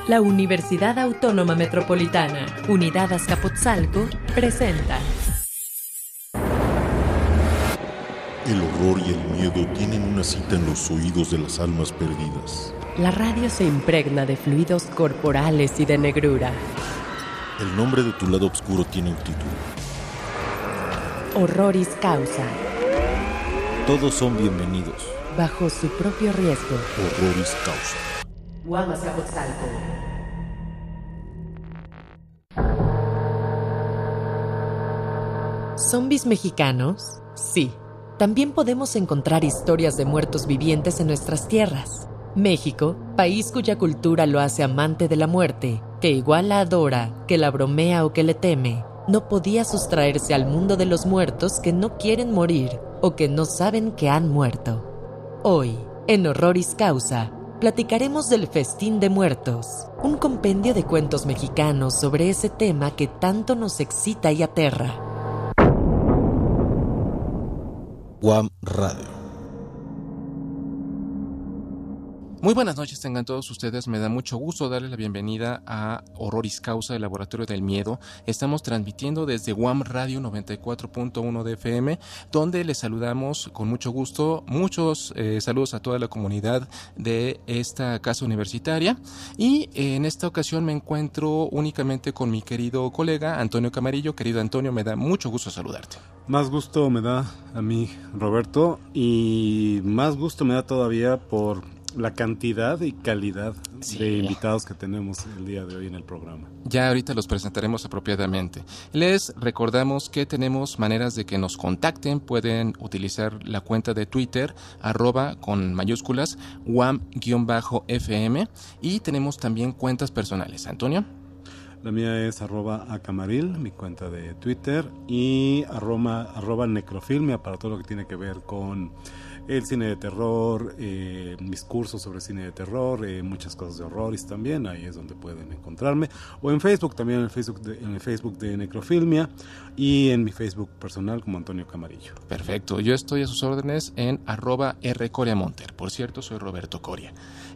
La Universidad Autónoma Metropolitana, Unidad Azcapotzalco, presenta. El horror y el miedo tienen una cita en los oídos de las almas perdidas. La radio se impregna de fluidos corporales y de negrura. El nombre de tu lado oscuro tiene un título. Horroris causa. Todos son bienvenidos. Bajo su propio riesgo. Horroris causa. UAM Azcapotzalco. ¿Zombies mexicanos? Sí. También podemos encontrar historias de muertos vivientes en nuestras tierras. México, país cuya cultura lo hace amante de la muerte, que igual la adora, que la bromea o que le teme, no podía sustraerse al mundo de los muertos que no quieren morir o que no saben que han muerto. Hoy, en Horroris Causa, platicaremos del Festín de Muertos, un compendio de cuentos mexicanos sobre ese tema que tanto nos excita y aterra. UAM Radio. Muy buenas noches tengan todos ustedes, me da mucho gusto darles la bienvenida a Horroris Causa, el Laboratorio del Miedo. Estamos transmitiendo desde UAM Radio 94.1 de FM, donde les saludamos con mucho gusto, muchos saludos a toda la comunidad de esta casa universitaria. Y en esta ocasión me encuentro únicamente con mi querido colega Antonio Camarillo. Querido Antonio, me da mucho gusto saludarte. Más gusto me da a mí, Roberto, y más gusto me da todavía por la cantidad y calidad de invitados que tenemos el día de hoy en el programa. Ya ahorita los presentaremos apropiadamente. Les recordamos que tenemos maneras de que nos contacten. Pueden utilizar la cuenta de Twitter, con mayúsculas, UAM-FM, y tenemos también cuentas personales. Antonio. La mía es @acamaril, mi cuenta de Twitter, y @necrofilmia para todo lo que tiene que ver con el cine de terror, mis cursos sobre cine de terror, muchas cosas de horrores también, ahí es donde pueden encontrarme, o en Facebook también, en el Facebook de Necrofilmia, y en mi Facebook personal como Antonio Camarillo. Perfecto, yo estoy a sus órdenes en @rcoriamonter. Por cierto, soy Roberto Coria.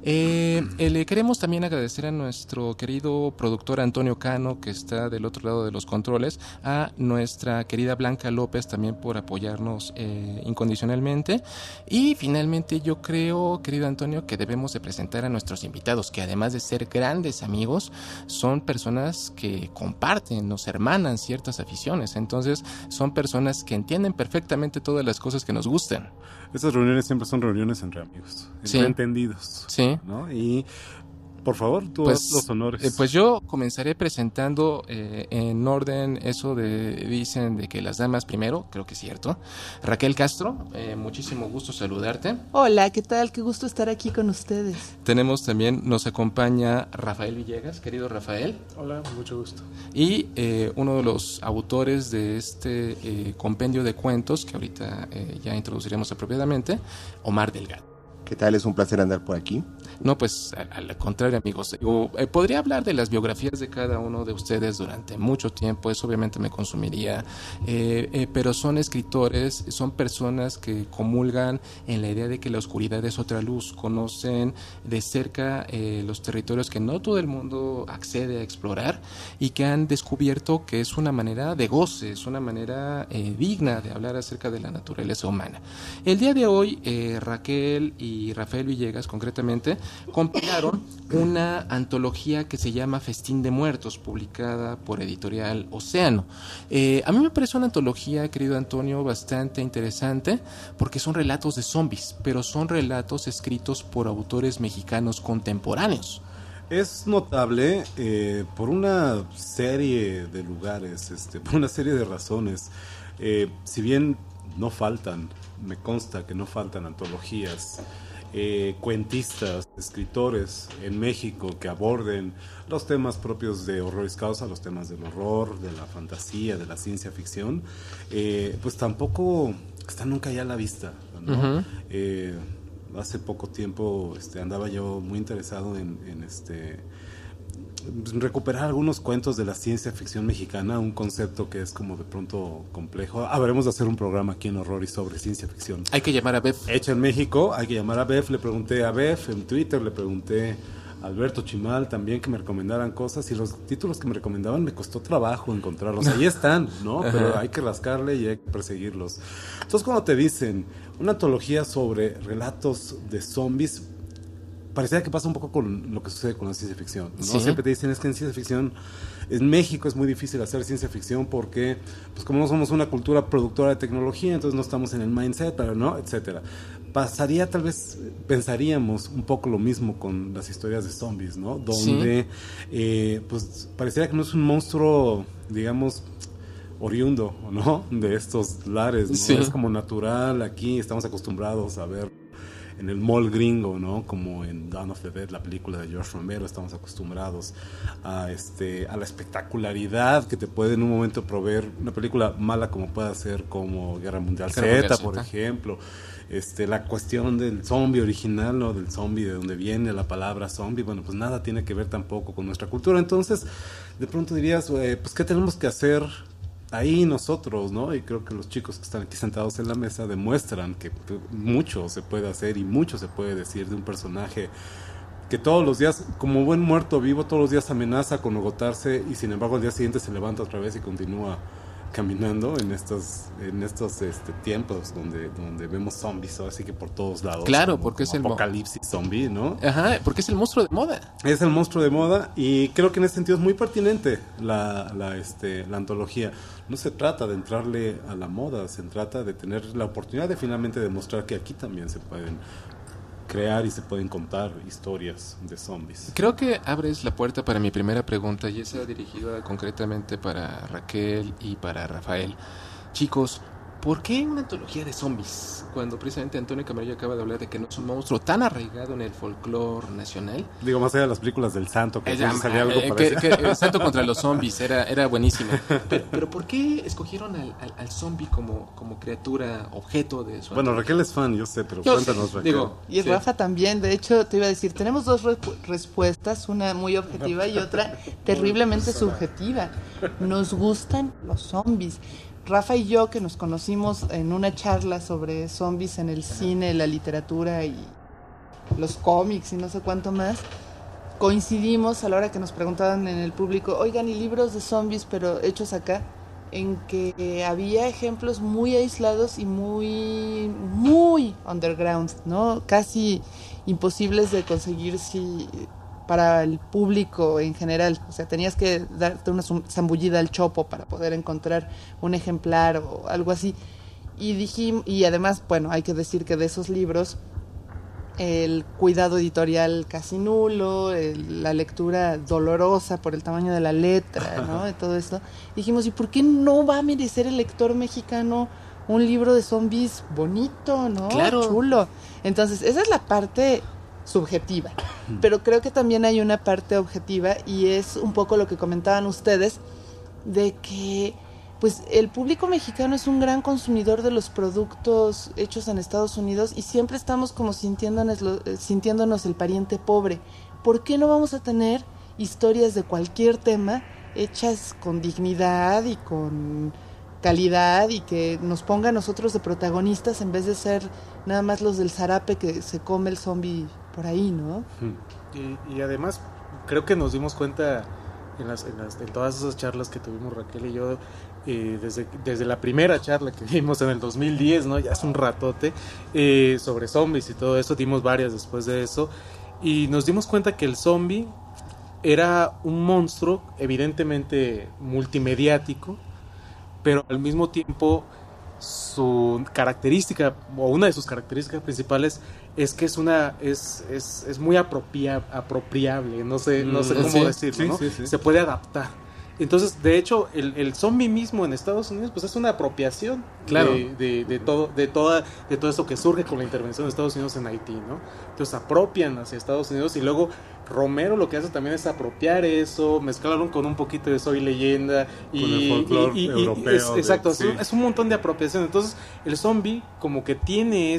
Le queremos también agradecer a nuestro querido productor Antonio Cano, que está del otro lado de los controles, a nuestra querida Blanca López también por apoyarnos incondicionalmente. Y finalmente yo creo, querido Antonio, que debemos de presentar a nuestros invitados, que además de ser grandes amigos, son personas que comparten, nos hermanan ciertas aficiones. Entonces son personas que entienden perfectamente todas las cosas que nos gustan. Estas reuniones siempre son reuniones entre amigos, entre entendidos, sí, ¿no? Y por favor, tú haz los honores. Pues yo comenzaré presentando en orden eso dicen de que las damas primero, creo que es cierto. Raquel Castro, muchísimo gusto saludarte. Hola, ¿qué tal? Qué gusto estar aquí con ustedes. Tenemos también, nos acompaña Rafael Villegas, querido Rafael. Hola, mucho gusto. Y uno de los autores de este compendio de cuentos, que ahorita ya introduciremos apropiadamente, Omar Delgado. ¿Qué tal? Es un placer andar por aquí. No, pues al contrario, amigos. Podría hablar de las biografías de cada uno de ustedes durante mucho tiempo, eso obviamente me consumiría, pero son escritores, son personas que comulgan en la idea de que la oscuridad es otra luz, conocen de cerca los territorios que no todo el mundo accede a explorar y que han descubierto que es una manera de goce, es una manera digna de hablar acerca de la naturaleza humana. El día de hoy, Raquel y Rafael Villegas concretamente compilaron una antología que se llama Festín de Muertos, publicada por Editorial Océano. A mí me parece una antología, querido Antonio, bastante interesante porque son relatos de zombies, pero son relatos escritos por autores mexicanos contemporáneos. Es notable por una serie de lugares, por una serie de razones. Si bien no faltan, me consta que no faltan antologías, cuentistas, escritores en México que aborden los temas propios de Horroris Causa, los temas del horror, de la fantasía, de la ciencia ficción, pues tampoco están nunca ya a la vista, ¿no? Uh-huh. Hace poco tiempo andaba yo muy interesado en recuperar algunos cuentos de la ciencia ficción mexicana, un concepto que es como de pronto complejo. Habremos de hacer un programa aquí en Horroris sobre ciencia ficción. Hay que llamar a Bef. Hecha en México, hay que llamar a Bef. Le pregunté a Bef en Twitter, le pregunté Alberto Chimal también, que me recomendaran cosas, y los títulos que me recomendaban me costó trabajo encontrarlos. Ahí están, ¿no? Pero hay que rascarle y hay que perseguirlos. Entonces, cuando te dicen una antología sobre relatos de zombies, parecía que pasa un poco con lo que sucede con la ciencia ficción, ¿no? Sí. Siempre te dicen, es que en ciencia ficción, en México es muy difícil hacer ciencia ficción porque, pues como no somos una cultura productora de tecnología, entonces no estamos en el mindset, pero no, etcétera. Pasaría, tal vez, pensaríamos un poco lo mismo con las historias de zombies, ¿no? Donde, pues, pareciera que no es un monstruo, digamos, oriundo, ¿no? De estos lares, ¿no? Sí. Es como natural, aquí estamos acostumbrados a ver en el mall gringo, ¿no? Como en Dawn of the Dead, la película de George Romero, estamos acostumbrados a la espectacularidad que te puede en un momento proveer una película mala como pueda ser, como Guerra Mundial Z, por ejemplo. La cuestión del zombie original, ¿no? Del zombie, de donde viene la palabra zombie, bueno, pues nada tiene que ver tampoco con nuestra cultura. Entonces, de pronto dirías, pues, ¿qué tenemos que hacer ahí nosotros, ¿no? Y creo que los chicos que están aquí sentados en la mesa demuestran que mucho se puede hacer y mucho se puede decir de un personaje que todos los días, como buen muerto vivo, todos los días amenaza con agotarse y sin embargo al día siguiente se levanta otra vez y continúa caminando en estos tiempos donde vemos zombies, así que por todos lados. Claro, porque es el apocalipsis zombie, ¿no? Ajá, porque es el monstruo de moda. Es el monstruo de moda y creo que en ese sentido es muy pertinente la antología. No se trata de entrarle a la moda, se trata de tener la oportunidad de finalmente demostrar que aquí también se pueden crear y se pueden contar historias de zombies. Creo que abres la puerta para mi primera pregunta y esa dirigida concretamente para Raquel y para Rafael. Chicos, ¿por qué una antología de zombies? Cuando precisamente Antonio Camarillo acaba de hablar de que no es un monstruo tan arraigado en el folclore nacional. Digo, más allá de las películas del Santo, que salía algo el Santo contra los zombies era buenísimo. Pero ¿por qué escogieron al zombie como criatura, objeto de su Bueno, Raquel es fan, yo sé, pero cuéntanos, Raquel. Y Rafa también, de hecho, te iba a decir, tenemos dos respuestas, una muy objetiva y otra terriblemente subjetiva. Nos gustan los zombies. Rafa y yo, que nos conocimos en una charla sobre zombies en el cine, la literatura y los cómics y no sé cuánto más, coincidimos a la hora que nos preguntaban en el público, oigan, ¿y libros de zombies pero hechos acá? En que había ejemplos muy aislados y muy underground, ¿no? Casi imposibles de conseguir para el público en general. O sea, tenías que darte una zambullida al chopo para poder encontrar un ejemplar o algo así. Y además, bueno, hay que decir que de esos libros el cuidado editorial casi nulo, la lectura dolorosa por el tamaño de la letra, ¿no? Y todo esto. Dijimos, ¿y por qué no va a merecer el lector mexicano un libro de zombies bonito, ¿no? Claro. Chulo. Entonces, esa es la parte subjetiva, pero creo que también hay una parte objetiva y es un poco lo que comentaban ustedes de que pues el público mexicano es un gran consumidor de los productos hechos en Estados Unidos y siempre estamos como sintiéndonos el pariente pobre. ¿Por qué no vamos a tener historias de cualquier tema hechas con dignidad y con calidad y que nos ponga a nosotros de protagonistas en vez de ser nada más los del zarape que se come el zombie por ahí, ¿no? Y además creo que nos dimos cuenta en todas esas charlas que tuvimos Raquel y yo, desde la primera charla que dimos en el 2010, ¿no? Ya es un ratote, sobre zombies y todo eso, dimos varias después de eso, y nos dimos cuenta que el zombie era un monstruo evidentemente multimediático, pero al mismo tiempo su característica, o una de sus características principales, es que es muy apropiable, no sé cómo decirlo, ¿no? Sí. Se puede adaptar. Entonces, de hecho, el zombie mismo en Estados Unidos, pues es una apropiación, claro, de todo eso que surge con la intervención de Estados Unidos en Haití, ¿no? Entonces apropian hacia Estados Unidos y luego Romero lo que hace también es apropiar eso, mezclarlo con un poquito de Soy Leyenda y con el folclore europeo. Exacto, es un montón de apropiación. Entonces, el zombie como que tiene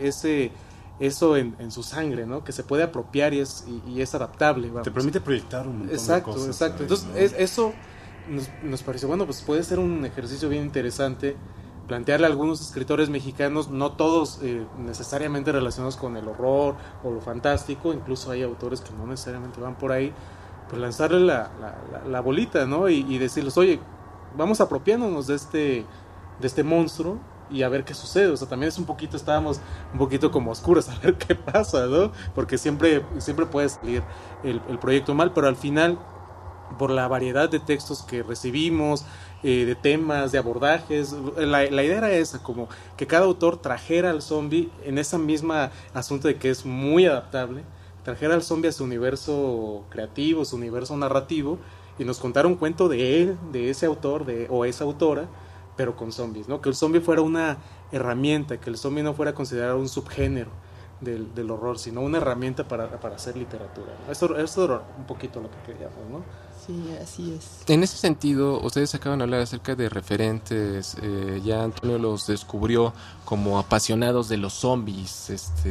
eso en su sangre, ¿no? Que se puede apropiar y es adaptable. Vamos. Te permite proyectar un montón de cosas. Exacto. Entonces, eso nos pareció, bueno, pues puede ser un ejercicio bien interesante plantearle a algunos escritores mexicanos, no todos necesariamente relacionados con el horror o lo fantástico, incluso hay autores que no necesariamente van por ahí, pues lanzarle la bolita, ¿no? Y decirles, oye, vamos apropiándonos de este monstruo y a ver qué sucede. O sea, también estábamos un poquito como oscuros a ver qué pasa, ¿no? Porque siempre puede salir el proyecto mal, pero al final, por la variedad de textos que recibimos, de temas, de abordajes, la idea era esa, como que cada autor trajera al zombie en esa misma asunto de que es muy adaptable, trajera al zombie a su universo creativo, su universo narrativo, y nos contara un cuento de él, de ese autor o esa autora, pero con zombies, ¿no? Que el zombie fuera una herramienta, que el zombie no fuera considerado un subgénero del horror, sino una herramienta para hacer literatura, ¿no? Esto era un poquito lo que queríamos, ¿no? Sí, así es. En ese sentido, ustedes acaban de hablar acerca de referentes, ya Antonio los descubrió como apasionados de los zombies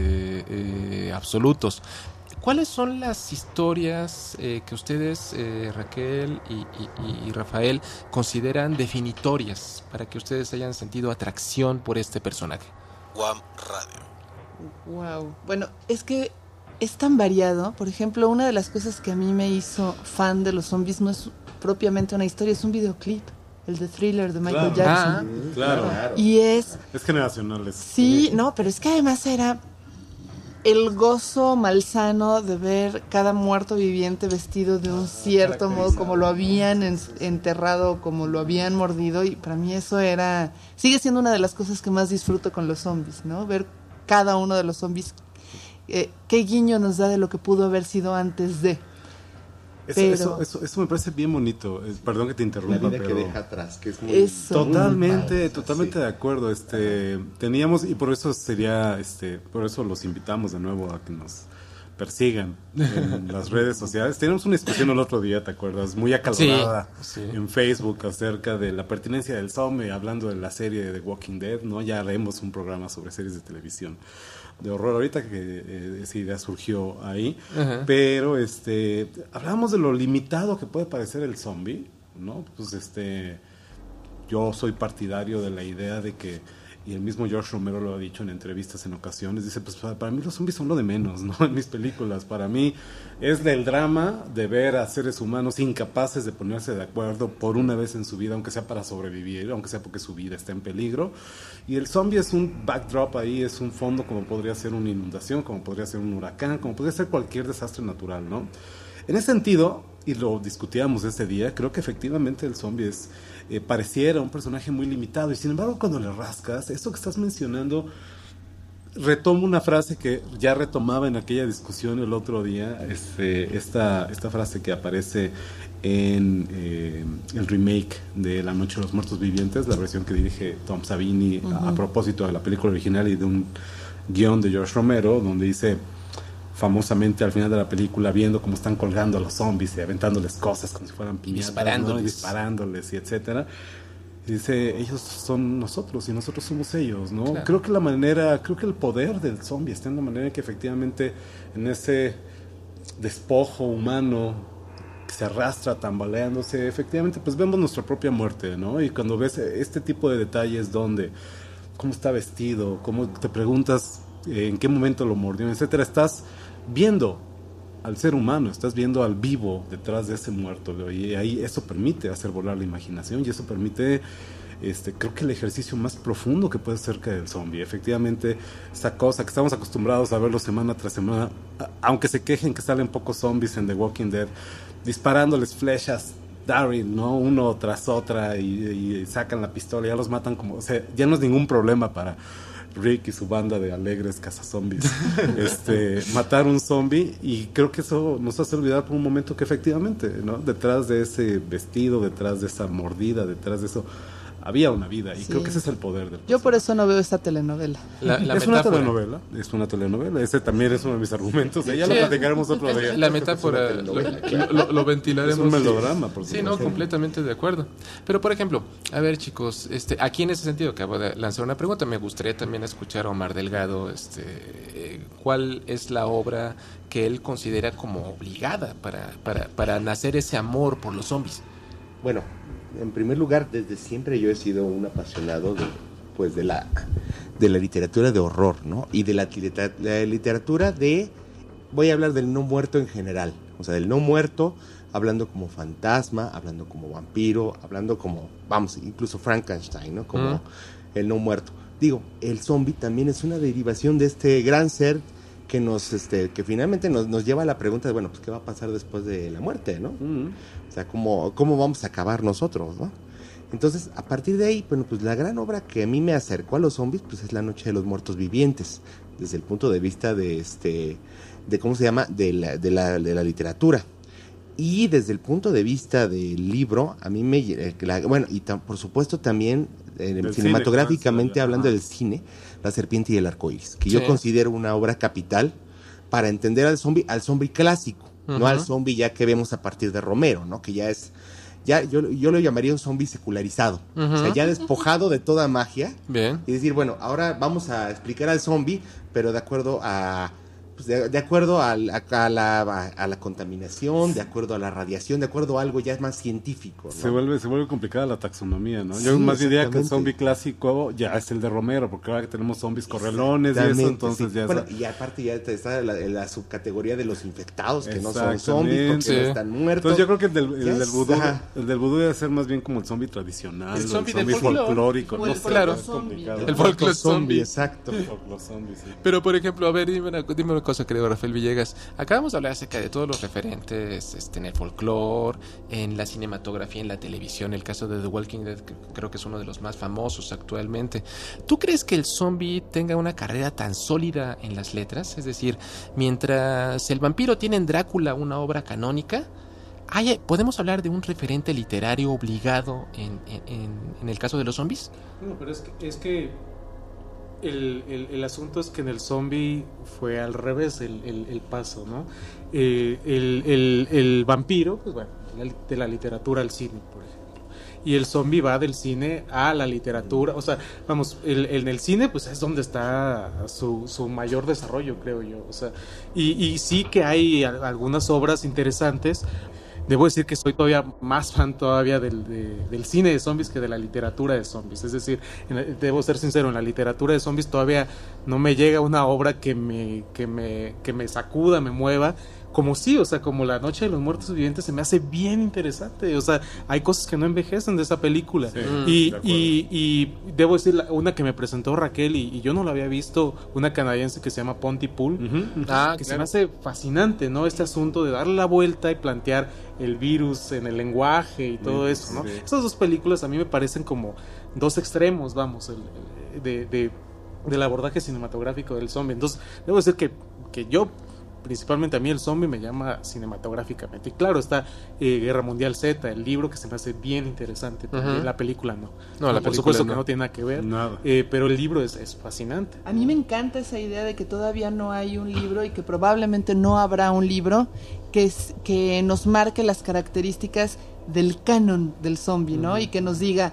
absolutos. ¿Cuáles son las historias que ustedes, Raquel y Rafael, consideran definitorias para que ustedes hayan sentido atracción por este personaje? Guam Radio. Wow. Bueno, es que es tan variado. Por ejemplo, una de las cosas que a mí me hizo fan de los zombies no es propiamente una historia, es un videoclip. El de Thriller de Michael Jackson. Claro. Y es generacional. Sí, no, pero es que además era el gozo malsano de ver cada muerto viviente vestido de un cierto modo, como lo habían enterrado, como lo habían mordido, y para mí eso sigue siendo una de las cosas que más disfruto con los zombies, ¿no? Ver cada uno de los zombies, qué guiño nos da de lo que pudo haber sido antes de. Eso me parece bien bonito. Perdón que te interrumpa, la vida pero que deja atrás, que es muy totalmente sí. de acuerdo. Teníamos, y por eso por eso los invitamos de nuevo a que nos persigan en las redes sociales. Teníamos una discusión el otro día, ¿te acuerdas? Muy acalorada en Facebook acerca de la pertinencia del zombie, hablando de la serie de The Walking Dead, ¿no? Ya haremos un programa sobre series de televisión de horror ahorita, que esa idea surgió ahí. Uh-huh. Pero hablábamos de lo limitado que puede parecer el zombie, ¿no? Pues yo soy partidario de la idea de que, y el mismo George Romero lo ha dicho en entrevistas en ocasiones, dice, pues para mí los zombies son lo de menos, ¿no? En mis películas, para mí es el drama de ver a seres humanos incapaces de ponerse de acuerdo por una vez en su vida, aunque sea para sobrevivir, aunque sea porque su vida está en peligro. Y el zombie es un backdrop ahí, es un fondo, como podría ser una inundación, como podría ser un huracán, como podría ser cualquier desastre natural, ¿no? En ese sentido, y lo discutíamos ese día, creo que efectivamente el zombie pareciera un personaje muy limitado, y sin embargo cuando le rascas, esto que estás mencionando, retomo una frase que ya retomaba en aquella discusión el otro día, esta frase que aparece en el remake de La Noche de los Muertos Vivientes, la versión que dirige Tom Savini, uh-huh, a propósito de la película original y de un guión de George Romero, donde dice famosamente al final de la película, viendo cómo están colgando a los zombies y aventándoles cosas como si fueran piñatas, disparándoles y etcétera, y dice, ellos son nosotros y nosotros somos ellos, ¿no? Claro. Creo que el poder del zombie está en la manera en que efectivamente en ese despojo humano que se arrastra tambaleándose, efectivamente pues vemos nuestra propia muerte, ¿no? Y cuando ves este tipo de detalles, cómo está vestido, cómo te preguntas en qué momento lo mordió, etcétera, estás viendo al ser humano, estás viendo al vivo detrás de ese muerto, y ahí eso permite hacer volar la imaginación, y eso permite, creo que el ejercicio más profundo que puede ser cerca del zombie. Efectivamente, esa cosa que estamos acostumbrados a verlo semana tras semana, aunque se quejen que salen pocos zombies en The Walking Dead, disparándoles flechas Daryl, ¿no? Uno tras otra, y sacan la pistola, ya los matan como, o sea, ya no es ningún problema para Rick y su banda de alegres cazazombies matar un zombie, y creo que eso nos hace olvidar por un momento que efectivamente, ¿no? Detrás de ese vestido, detrás de esa mordida, detrás de eso había una vida, y creo que ese es el poder del Yo por eso no veo esta telenovela. Es una telenovela, ese también es uno de mis argumentos, ya lo platicaremos otro día. La metáfora lo ventilaremos. Es un melodrama, por sí, no, completamente de acuerdo. Pero por ejemplo, a ver chicos, aquí en ese sentido acabo de lanzar una pregunta, me gustaría también escuchar a Omar Delgado, ¿cuál es la obra que él considera como obligada para nacer ese amor por los zombies? Bueno, en primer lugar, desde siempre yo he sido un apasionado pues de la literatura de horror, ¿no? Y de la literatura de, voy a hablar del no muerto en general, o sea, del no muerto, hablando como fantasma, hablando como vampiro, hablando como, vamos, incluso Frankenstein, ¿no? Como el no muerto. Digo, el zombie también es una derivación de este gran ser que que finalmente nos lleva a la pregunta de, bueno, pues, ¿qué va a pasar después de la muerte, no? O sea, ¿cómo vamos a acabar nosotros, no? Entonces, a partir de ahí, bueno, pues la gran obra que a mí me acercó a los zombies, pues es La Noche de los Muertos Vivientes, desde el punto de vista de ¿cómo se llama? De la literatura. Y desde el punto de vista del libro, a mí por supuesto también, cinematográficamente hablando del cine, La Serpiente y el Arcoíris, que yo considero una obra capital para entender al zombie clásico, no al zombie ya que vemos a partir de Romero, ¿no? Que ya es, yo lo llamaría un zombie secularizado, o sea, ya despojado de toda magia. Bien. Y decir, bueno, ahora vamos a explicar al zombie, pero de acuerdo a... Pues de acuerdo a la contaminación, de acuerdo a la radiación, de acuerdo a algo ya más científico, ¿no? Se vuelve complicada la taxonomía, ¿no? Sí, Yo más diría que el zombie clásico ya es el de Romero, porque ahora que tenemos zombies correlones y eso, entonces ya bueno, y aparte ya está la subcategoría de los infectados, que no son zombies porque no están muertos. Entonces yo creo que el del vudú debe ser más bien como el zombie tradicional, el zombie folclórico, ¿no? Claro. Complicado. El folclore zombie. Exacto. Los zombies, sí. Pero, por ejemplo, a ver, dime una cosa, querido Rafael Villegas. Acabamos de hablar acerca de todos los referentes en el folclore, en la cinematografía, en la televisión. El caso de The Walking Dead, que creo que es uno de los más famosos actualmente. ¿Tú crees que el zombie tenga una carrera tan sólida en las letras? Es decir, mientras el vampiro tiene en Drácula una obra canónica, ¿podemos hablar de un referente literario obligado en el caso de los zombies? No, pero es que el asunto es que en el zombie fue al revés el paso, ¿no? El vampiro, pues bueno, de la literatura al cine, por ejemplo. Y el zombie va del cine a la literatura. O sea, vamos, en el cine pues es donde está su mayor desarrollo, creo yo. O sea, y sí que hay algunas obras interesantes. Debo decir que soy todavía más fan todavía del cine de zombies que de la literatura de zombies. Es decir, debo ser sincero, en la literatura de zombies todavía no me llega una obra que me sacuda, me mueva. Como sí, o sea, como La Noche de los Muertos Vivientes se me hace bien interesante. O sea, hay cosas que no envejecen de esa película. Sí, y debo decir, una que me presentó Raquel y yo no la había visto, una canadiense que se llama Pontypool, que se me hace fascinante, ¿no? Este asunto de darle la vuelta y plantear el virus en el lenguaje y todo eso, ¿no? Esas dos películas a mí me parecen como dos extremos, vamos, del abordaje cinematográfico del zombie. Entonces, debo decir que yo, principalmente a mí el zombie me llama cinematográficamente. Y claro, está Guerra Mundial Z, el libro, que se me hace bien interesante. La película no. Por supuesto que no tiene nada que ver. Pero el libro es fascinante. A mí me encanta esa idea de que todavía no hay un libro y que probablemente no habrá un libro que nos marque las características del canon del zombie, ¿no? Y que nos diga,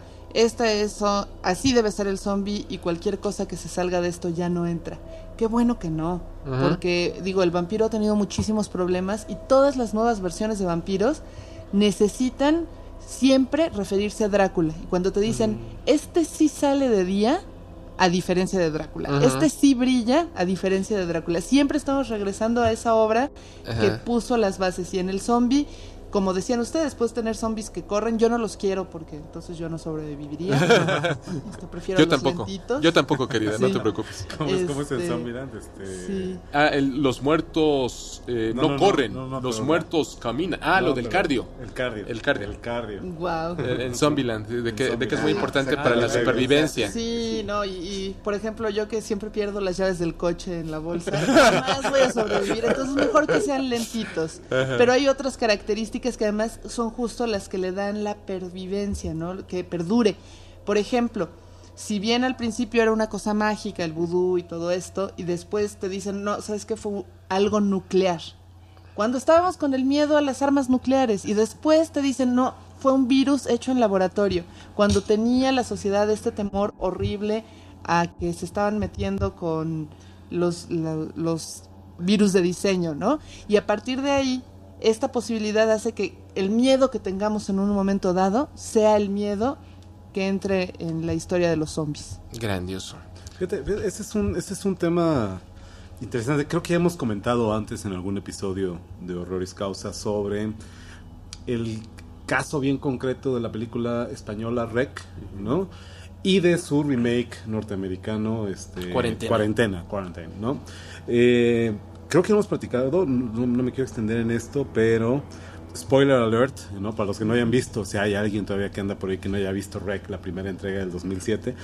así debe ser el zombie y cualquier cosa que se salga de esto ya no entra. Qué bueno que no, porque digo, el vampiro ha tenido muchísimos problemas y todas las nuevas versiones de vampiros necesitan siempre referirse a Drácula. Y cuando te dicen, este sí sale de día, a diferencia de Drácula, este sí brilla, a diferencia de Drácula. Siempre estamos regresando a esa obra que puso las bases. Y en el zombie, como decían ustedes, puedes tener zombies que corren. Yo no los quiero porque entonces yo no sobreviviría. Prefiero yo los tampoco. Lentitos. Yo tampoco, querida, no te preocupes. ¿Cómo es el zombie? Sí. Los muertos no corren, los muertos caminan. Lo del cardio. El cardio. Wow. En Zombieland, de que es muy importante para la supervivencia. Sí, no, y por ejemplo, yo que siempre pierdo las llaves del coche en la bolsa, jamás voy a sobrevivir, entonces mejor que sean lentitos. Pero hay otras características que además son justo las que le dan la pervivencia, ¿no? Que perdure. Por ejemplo, si bien al principio era una cosa mágica, el vudú y todo esto, y después te dicen, no, ¿sabes qué? Fue algo nuclear. Cuando estábamos con el miedo a las armas nucleares, y después te dicen, no, fue un virus hecho en laboratorio. Cuando tenía la sociedad este temor horrible a que se estaban metiendo con los virus de diseño, ¿no? Y a partir de ahí, esta posibilidad hace que el miedo que tengamos en un momento dado sea el miedo que entre en la historia de los zombies. Grandioso. Fíjate, ese es un tema interesante. Creo que ya hemos comentado antes en algún episodio de Horroris Causa sobre el caso bien concreto de la película española REC, ¿no? Y de su remake norteamericano, Cuarentena, ¿no? Creo que hemos platicado, no me quiero extender en esto, pero spoiler alert, ¿no? Para los que no hayan visto, si hay alguien todavía que anda por ahí que no haya visto REC, la primera entrega del 2007,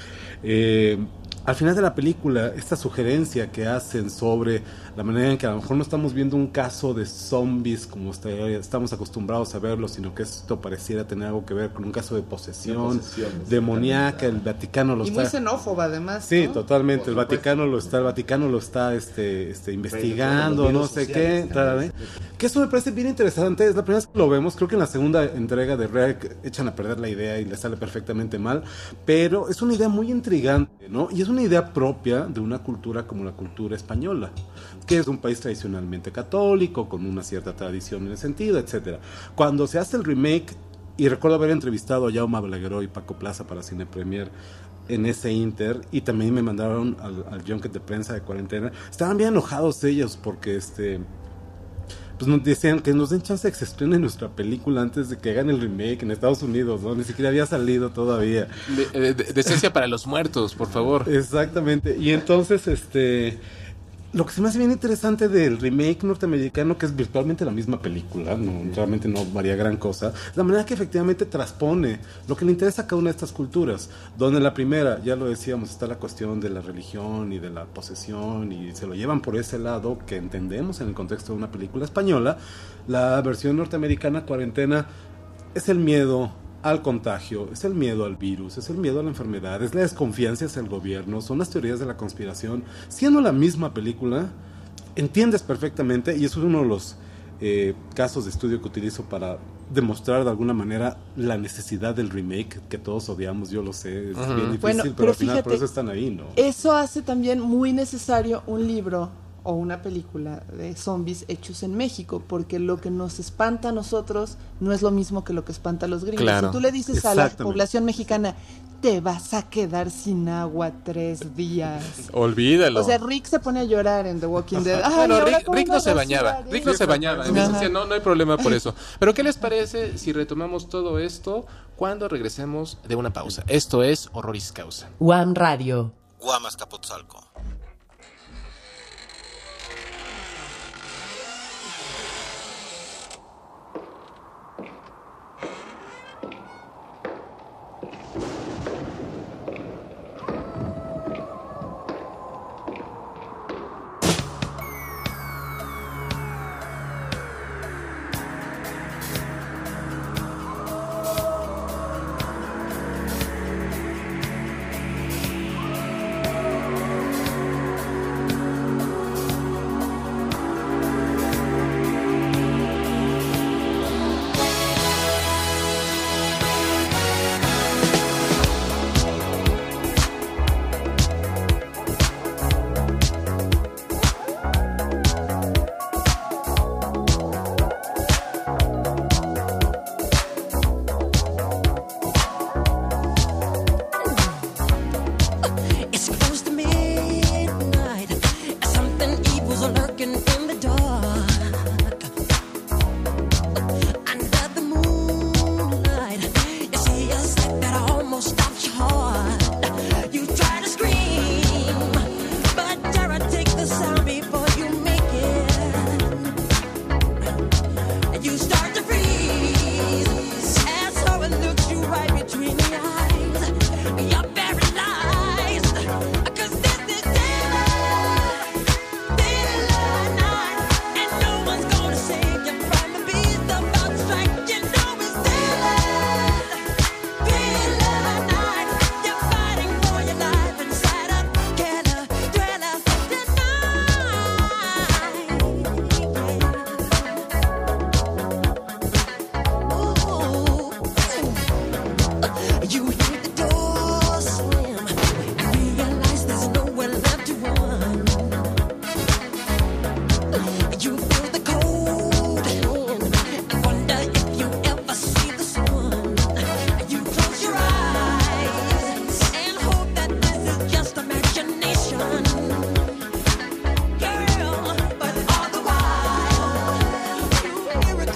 al final de la película, esta sugerencia que hacen sobre la manera en que a lo mejor no estamos viendo un caso de zombies como estamos acostumbrados a verlo, sino que esto pareciera tener algo que ver con un caso de posesión demoníaca, el Vaticano lo y está... muy xenófoba además, Sí, ¿no? totalmente, el Vaticano lo está investigando, no sé qué, que eso me parece bien interesante. Es la primera vez que lo vemos. Creo que en la segunda entrega de REC echan a perder la idea y le sale perfectamente mal, pero es una idea muy intrigante, ¿no? Y es una idea propia de una cultura como la cultura española, que es un país tradicionalmente católico, con una cierta tradición en ese sentido, etcétera. Cuando se hace el remake, y recuerdo haber entrevistado a Jaume Balagueró y Paco Plaza para Cine Premier en ese inter, y también me mandaron al junket de prensa de Cuarentena. Estaban bien enojados ellos porque pues nos decían que nos den chance de que se estrene nuestra película antes de que hagan el remake en Estados Unidos, ¿no? Ni siquiera había salido todavía. Decencia para los muertos, por favor. Exactamente. Y entonces, lo que se me hace bien interesante del remake norteamericano, que es virtualmente la misma película, realmente no varía gran cosa, la manera que efectivamente transpone lo que le interesa a cada una de estas culturas, donde en la primera, ya lo decíamos, está la cuestión de la religión y de la posesión, y se lo llevan por ese lado que entendemos en el contexto de una película española. La versión norteamericana, Cuarentena, es el miedo al contagio, es el miedo al virus, es el miedo a la enfermedad, es la desconfianza hacia el gobierno, son las teorías de la conspiración. Siendo la misma película, entiendes perfectamente, y eso es uno de los casos de estudio que utilizo para demostrar de alguna manera la necesidad del remake, que todos odiamos, yo lo sé, es bien difícil, pero al final fíjate, por eso están ahí, ¿no? Eso hace también muy necesario un libro o una película de zombies hechos en México, porque lo que nos espanta a nosotros no es lo mismo que lo que espanta a los gringos. Claro. Si tú le dices a la población mexicana, te vas a quedar sin agua 3 días. Olvídalo. O sea, Rick se pone a llorar en The Walking Dead. Ay, bueno, ahora Rick no se bañaba. Rick no se bañaba. Entonces, no hay problema por eso. Pero ¿qué les parece si retomamos todo esto cuando regresemos de una pausa? Esto es Horroris Causa. UAM Radio. Guamas Capotzalco.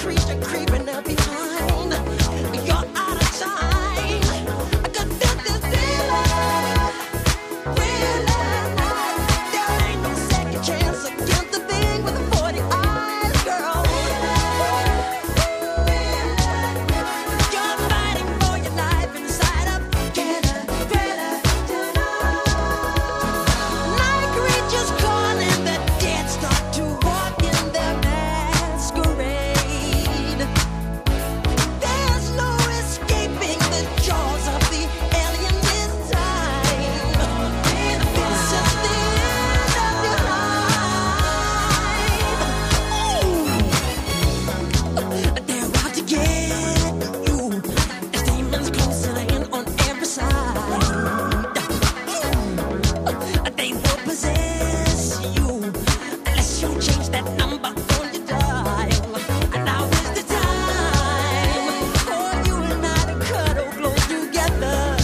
creature creeping up behind. You're out of time. I could feel this feeling. There ain't no second chance against the thing with the 40 eyes, girl. You're fighting for your life inside of night creatures calling, the dead start to walk in their masquerade. There's no escaping the jaws of the alien this time. This is the end of your life. They're out to get you. As demons closing in on every side. They will possess you unless you change that number on your dial. And now is the time for you and I to cuddle close together.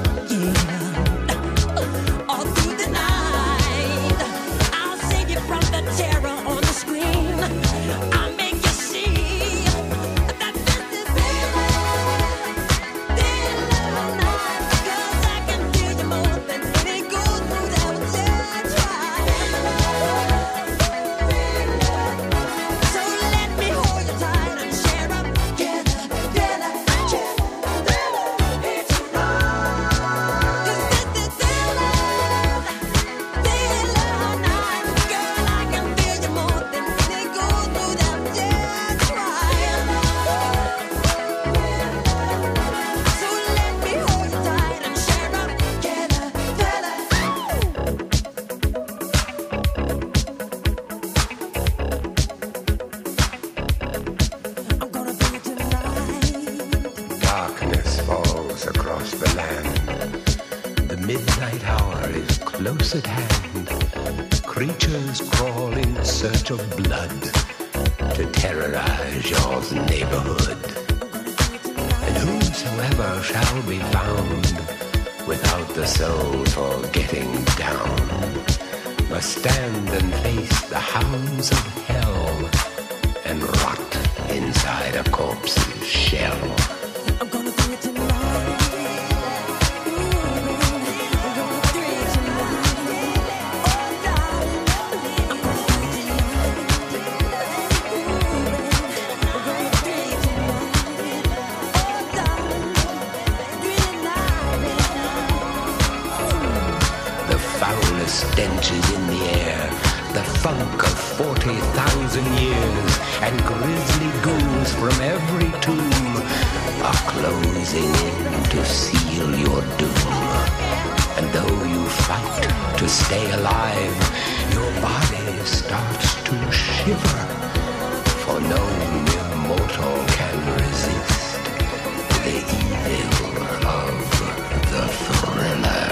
Yeah, all through the night, I'll save you from the terror on the screen. I'll make you see that this is real night. 'Cause I can feel you more than any goes through that dead So let me hold you tight and share up together. 'Cause this is night. Girl, I can feel you more than any goes through that dead So let me hold you tight and share up together. I'm gonna be tonight. Darkness falls across the land. The midnight hour is close at hand. Creatures crawl in search of blood to terrorize your neighborhood. And whosoever shall be found without the soul for getting down must stand and face the hounds of hell and rot inside a corpse's shell. I'm gonna do it tonight. I'm gonna do it tonight. Oh, darling. I'm gonna do it tonight. I'm gonna do it tonight. Oh, darling. Do it tonight. The foulest stench is in the air, the funk of 40,000 years, and grisly ghouls from every tomb are closing in to seal your doom. And though you fight to stay alive, your body starts to shiver, for no immortal can resist the evil of the thriller.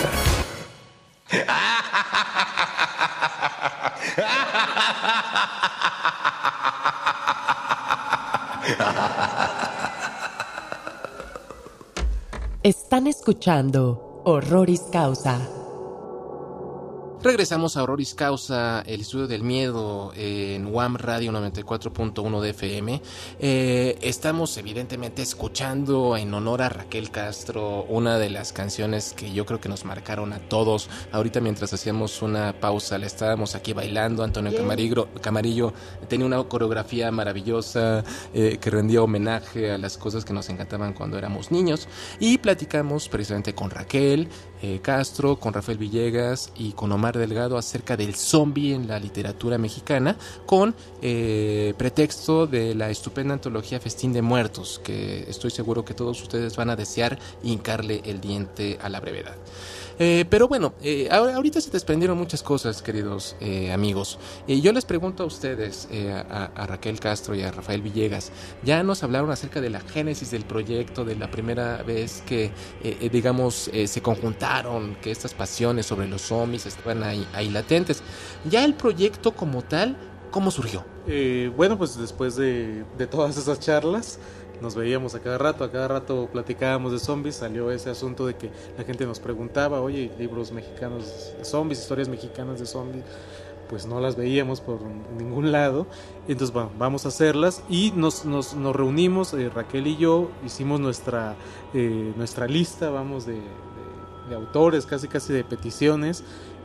Están escuchando Horroris Causa. Regresamos a Horroris Causa, el estudio del miedo en UAM Radio 94.1 de FM. Estamos evidentemente escuchando en honor a Raquel Castro una de las canciones que yo creo que nos marcaron a todos. Ahorita mientras hacíamos una pausa la estábamos aquí bailando. Antonio Camarillo tenía una coreografía maravillosa que rendía homenaje a las cosas que nos encantaban cuando éramos niños. Y platicamos precisamente con Raquel Castro, con Rafael Villegas y con Omar Delgado acerca del zombie en la literatura mexicana, con pretexto de la estupenda antología Festín de Muertos, que estoy seguro que todos ustedes van a desear hincarle el diente a la brevedad. Pero bueno, ahorita se desprendieron muchas cosas, queridos amigos. Yo les pregunto a ustedes, a Raquel Castro y a Rafael Villegas, ya nos hablaron acerca de la génesis del proyecto, de la primera vez que, se conjuntaron, que estas pasiones sobre los zombies estaban ahí latentes. Ya el proyecto como tal, ¿cómo surgió? Bueno, pues después de todas esas charlas, nos veíamos a cada rato platicábamos de zombies. Salió ese asunto de que la gente nos preguntaba, oye, libros mexicanos de zombies, historias mexicanas de zombies. pues no las veíamos por ningún lado. Entonces, bueno, vamos a hacerlas y nos reunimos, Raquel y yo, hicimos nuestra lista, vamos, de autores, casi de peticiones,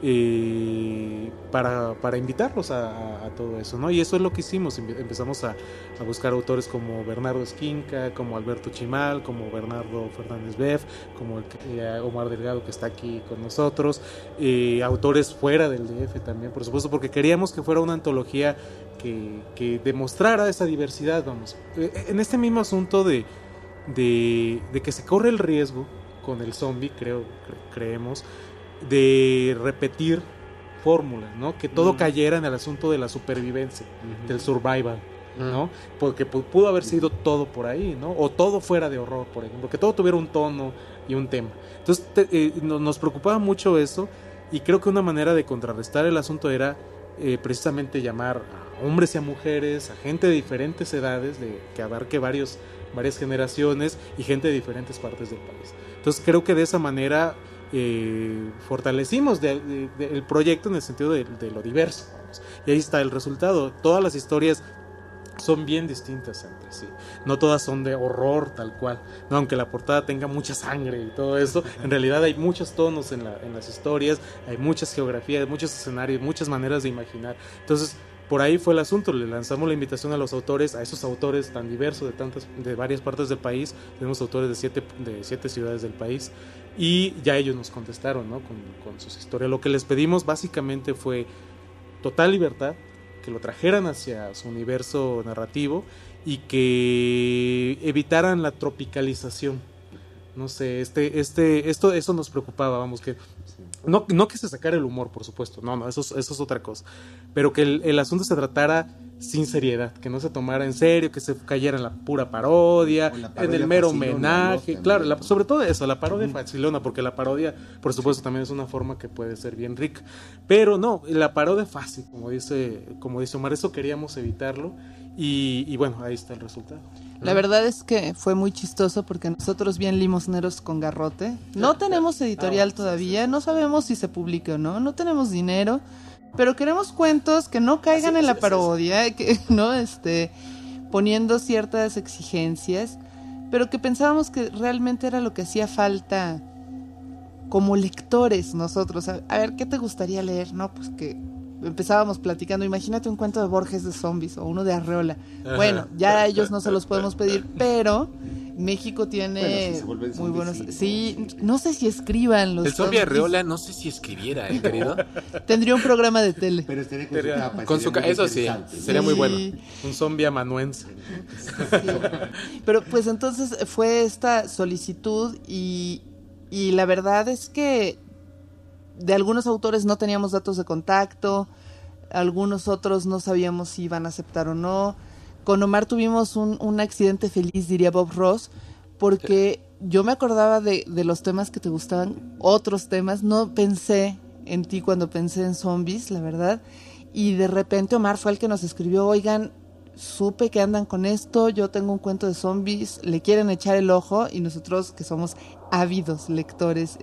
para invitarlos a todo eso, ¿no? Y eso es lo que hicimos. Empezamos a buscar autores como Bernardo Esquinca, como Alberto Chimal, como Bernardo Fernández Beff, como Omar Delgado, que está aquí con nosotros, autores fuera del DF también, por supuesto, porque queríamos que fuera una antología que demostrara esa diversidad, vamos. En este mismo asunto de que se corre el riesgo con el zombie, creemos, de repetir fórmulas, ¿no? Que todo cayera en el asunto de la supervivencia, del survival, ¿no? Porque pudo haber sido todo por ahí, ¿no? O todo fuera de horror, por ejemplo, que todo tuviera un tono y un tema. Entonces nos preocupaba mucho eso, y creo que una manera de contrarrestar el asunto era precisamente llamar a hombres y a mujeres, a gente de diferentes edades, que abarque varias generaciones y gente de diferentes partes del país. Entonces creo que de esa manera fortalecimos el proyecto en el sentido de lo diverso, vamos. Y ahí está el resultado. Todas las historias son bien distintas entre sí. No todas son de horror tal cual, no, aunque la portada tenga mucha sangre y todo eso, en realidad hay muchos tonos en las historias, hay muchas geografías, muchos escenarios, muchas maneras de imaginar. Entonces, por ahí fue el asunto. Le lanzamos la invitación a los autores, a esos autores tan diversos de varias partes del país. Tenemos autores de siete ciudades del país, y ya ellos nos contestaron, ¿no? con sus historias. Lo que les pedimos básicamente fue total libertad, que lo trajeran hacia su universo narrativo y que evitaran la tropicalización. No sé, eso nos preocupaba, vamos, que no que se sacara el humor, por supuesto, no, eso es otra cosa, pero que el asunto se tratara sin seriedad, que no se tomara en serio, que se cayera en la pura parodia, en el mero homenaje, claro, sobre todo eso, la parodia facilona, porque la parodia, por supuesto, también es una forma que puede ser bien rica, pero no, la parodia fácil, como dice Omar, eso queríamos evitarlo, y bueno, ahí está el resultado. La verdad es que fue muy chistoso porque nosotros, bien limosneros con garrote, no tenemos editorial todavía, no sabemos si se publique o no tenemos dinero, pero queremos cuentos que no caigan en la parodia, que no poniendo ciertas exigencias, pero que pensábamos que realmente era lo que hacía falta como lectores nosotros. A ver, ¿qué te gustaría leer? No, pues que empezábamos platicando, imagínate un cuento de Borges de zombies o uno de Arreola. Bueno, ya a ellos no se los podemos pedir, pero México tiene muy buenos. Sí, no sé si escriban los. El zombie Arreola, no sé si escribiera, querido. Tendría un programa de tele. Pero estaría con su capa, eso sí, sería muy bueno. Un zombie amanuense. Sí. Pero pues entonces fue esta solicitud y la verdad es que de algunos autores no teníamos datos de contacto, algunos otros no sabíamos si iban a aceptar o no. Con Omar tuvimos un accidente feliz, diría Bob Ross, porque yo me acordaba de los temas que te gustaban, otros temas, no pensé en ti cuando pensé en zombies, la verdad, y de repente Omar fue el que nos escribió, oigan, supe que andan con esto, yo tengo un cuento de zombies, le quieren echar el ojo, y nosotros que somos ávidos lectores,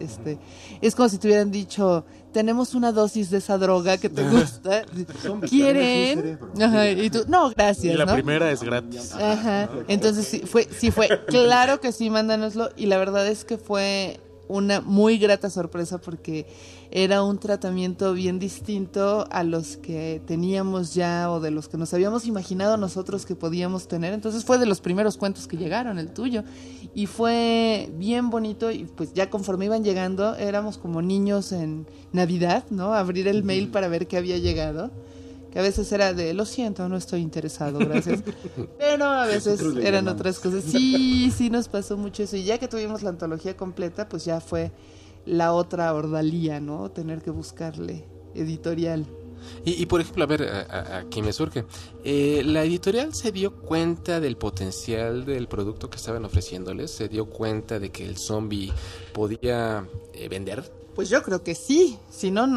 es como si te hubieran dicho, tenemos una dosis de esa droga que te gusta, ¿quieren? Ajá, y tú, no, gracias, y la ¿no? primera es gratis. Ajá, entonces sí fue, claro que sí, mándanoslo, y la verdad es que fue una muy grata sorpresa porque era un tratamiento bien distinto a los que teníamos ya o de los que nos habíamos imaginado nosotros que podíamos tener. Entonces fue de los primeros cuentos que llegaron, el tuyo, y fue bien bonito. Y pues ya conforme iban llegando éramos como niños en Navidad, ¿no? Abrir el mail para ver qué había llegado, que a veces era de, lo siento, no estoy interesado, gracias. Pero a veces eran otras cosas. Sí, nos pasó mucho eso. Y ya que tuvimos la antología completa, pues ya fue la otra ordalía, ¿no? Tener que buscarle editorial. Y por ejemplo, a ver, aquí me surge. ¿La editorial se dio cuenta del potencial del producto que estaban ofreciéndoles? ¿Se dio cuenta de que el zombie podía vender? Pues yo creo que sí, si no.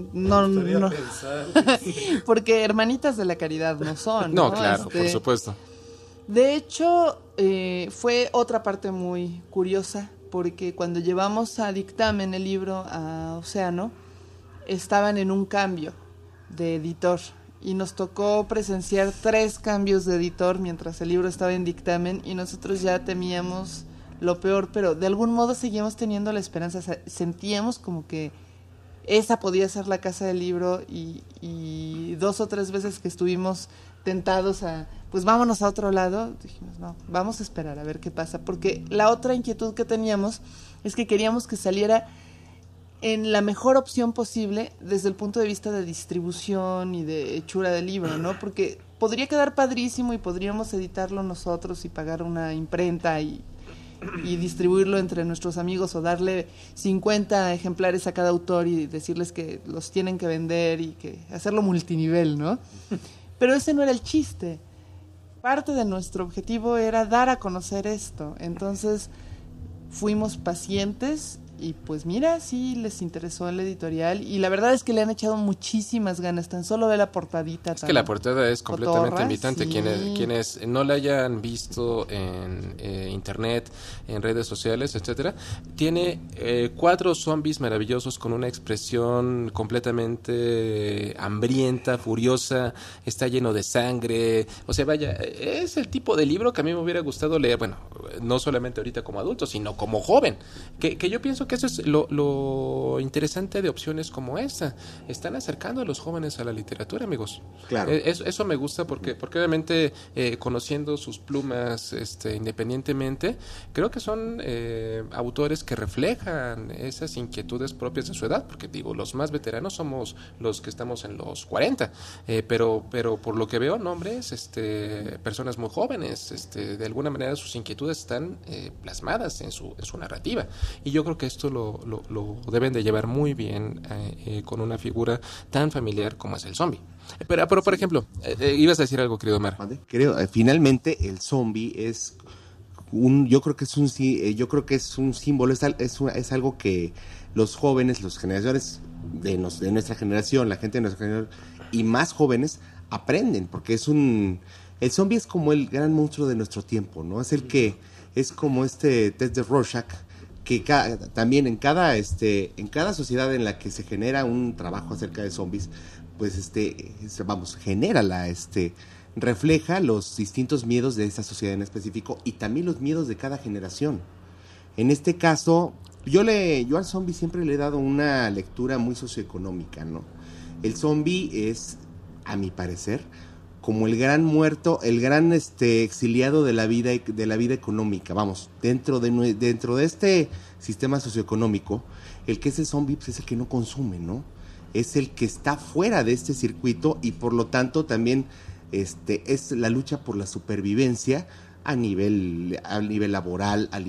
Porque hermanitas de la caridad no son, ¿no? No, claro, por supuesto. De hecho, fue otra parte muy curiosa, porque cuando llevamos a dictamen el libro a Océano, estaban en un cambio de editor y nos tocó presenciar 3 cambios de editor mientras el libro estaba en dictamen y nosotros ya temíamos lo peor, pero de algún modo seguíamos teniendo la esperanza, o sea, sentíamos como que esa podía ser la casa del libro y 2 o 3 veces que estuvimos tentados a, pues vámonos a otro lado, dijimos, no, vamos a esperar a ver qué pasa, porque la otra inquietud que teníamos es que queríamos que saliera en la mejor opción posible desde el punto de vista de distribución y de hechura del libro, ¿no? Porque podría quedar padrísimo y podríamos editarlo nosotros y pagar una imprenta y distribuirlo entre nuestros amigos o darle 50 ejemplares a cada autor y decirles que los tienen que vender y que hacerlo multinivel, ¿no? Pero ese no era el chiste. Parte de nuestro objetivo era dar a conocer esto. Entonces fuimos pacientes y pues mira, sí les interesó el editorial y la verdad es que le han echado muchísimas ganas, tan solo ve la portadita. Es que la portada es completamente cotorra, invitante. sí. Quienes no la hayan visto en internet, en redes sociales, etcétera, tiene 4 zombies maravillosos con una expresión completamente hambrienta, furiosa, está lleno de sangre, o sea, vaya, es el tipo de libro que a mí me hubiera gustado leer, bueno, no solamente ahorita como adulto, sino como joven, que yo pienso que eso es lo interesante de opciones como esta. Están acercando a los jóvenes a la literatura, amigos. Claro. Eso me gusta porque obviamente conociendo sus plumas independientemente, creo que son autores que reflejan esas inquietudes propias de su edad, porque digo, los más veteranos somos los que estamos en los 40, pero por lo que veo, nombres, personas muy jóvenes, de alguna manera sus inquietudes están plasmadas en su narrativa, y yo creo que esto lo deben de llevar muy bien con una figura tan familiar como es el zombie. Pero por ejemplo, ibas a decir algo, querido Omar. Finalmente el zombie es yo creo que es un símbolo, es algo que los jóvenes, los generaciones de nuestra generación, la gente de nuestra generación y más jóvenes aprenden, porque el zombie es como el gran monstruo de nuestro tiempo, ¿no? Es como este test de Rorschach, que también en cada sociedad en la que se genera un trabajo acerca de zombies, pues refleja los distintos miedos de esa sociedad en específico y también los miedos de cada generación. En este caso, yo al zombie siempre le he dado una lectura muy socioeconómica, ¿no? El zombie es, a mi parecer, como el gran muerto, el gran exiliado de la vida económica. Vamos, dentro de este sistema socioeconómico, el que es el zombie pues, es el que no consume, ¿no? Es el que está fuera de este circuito y por lo tanto también es la lucha por la supervivencia a nivel laboral, a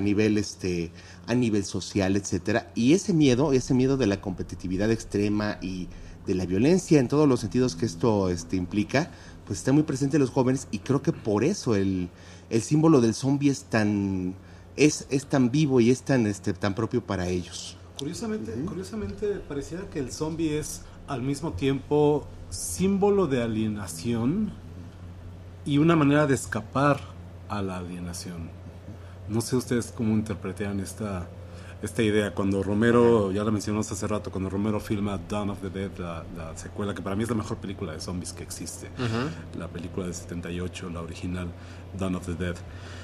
nivel social, etcétera. Y ese miedo de la competitividad extrema y de la violencia en todos los sentidos que esto implica, pues está muy presente en los jóvenes, y creo que por eso el símbolo del zombie es tan vivo y es tan propio para ellos. Curiosamente pareciera que el zombie es al mismo tiempo símbolo de alienación y una manera de escapar a la alienación. No sé ustedes cómo interpretan esta idea. Cuando Romero, ya la mencionamos hace rato, cuando Romero filma Dawn of the Dead, la secuela, que para mí es la mejor película de zombies que existe, la película de 78, la original, Dawn of the Dead.